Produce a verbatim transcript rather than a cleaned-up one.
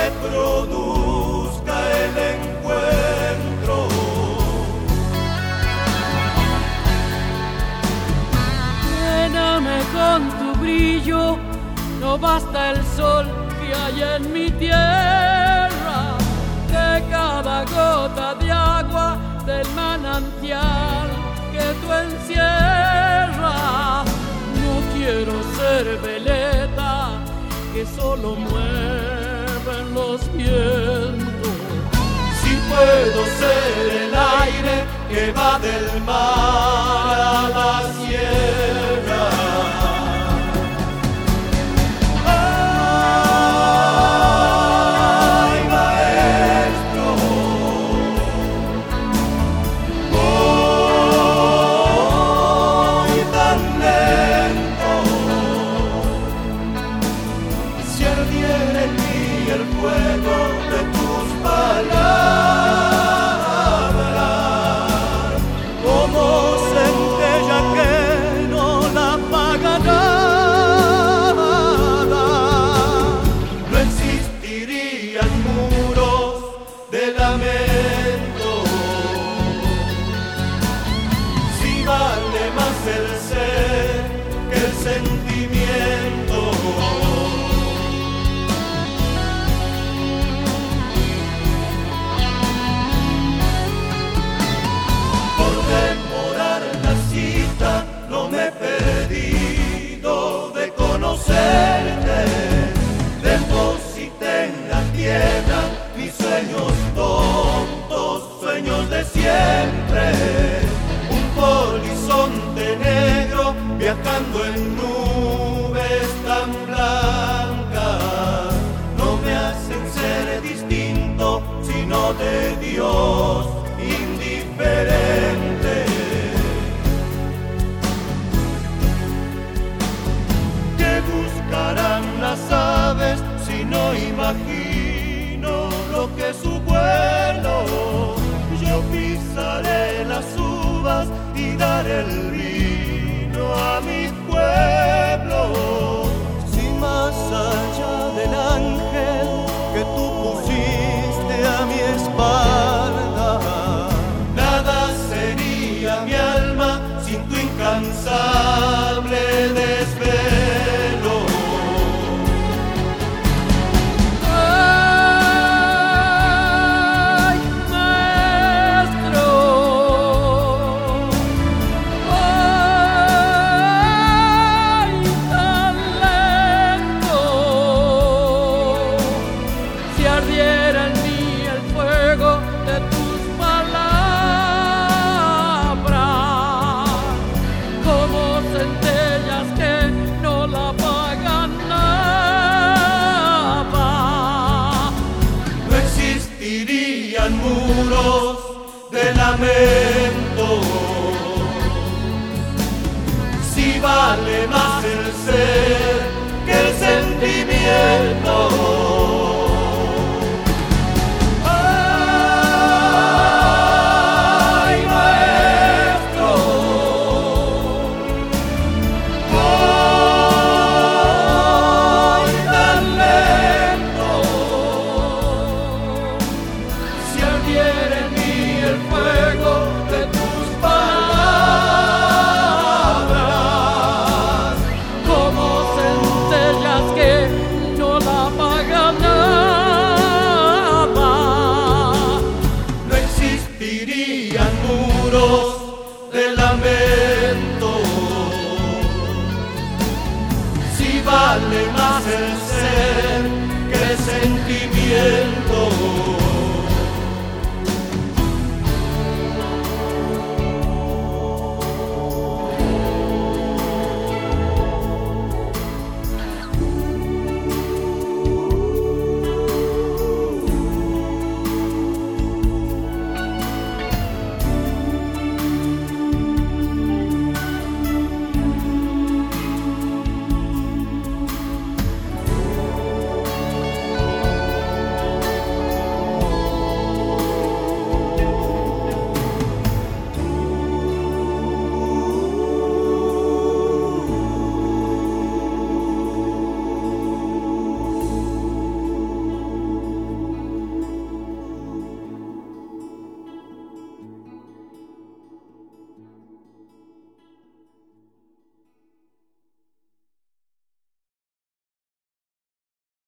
produzca el encuentro. Lléname con tu brillo, no basta el sol que hay en mi tierra, de cada gota de agua del manantial que tú encierras. No quiero ser veleta que solo mueven los vientos. Si puedo ser el aire que va del mar a la sierra. Ay, maestro, voy tan lento. Si ardiera en mí el fuego de tus palabras, como centella que no la apaga nada, no existirían muros de lamento. Si vale más el ser que el sentimiento. Por demorar la cita no me he perdido de conocerte. Deposité en la tierra mis sueños tontos, sueños de siempre. Un polizonte negro viajando en nubes tan blancas no me hacen ser distinto, sino de Dios indiferente. ¿Qué buscarán las aves si no imagino lo que es su vuelo? Yo pisaré las uvas y daré el vino a mi pueblo. Si más allá del ángel que tú pusiste a mi espalda, nada sería mi alma sin tu incansable desvelo. Ay, maestro, ay, tan lento. Si ardiera en mí el fuego de tus palabras, como centellas que no la apagan nada, No existirían muros de lamento. Si vale más el ser que el sentimiento.